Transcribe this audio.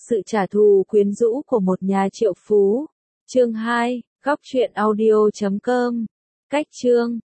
sự trả thù quyến rũ của một nhà triệu phú. Chương 2, góc truyện audio.com. Cách chương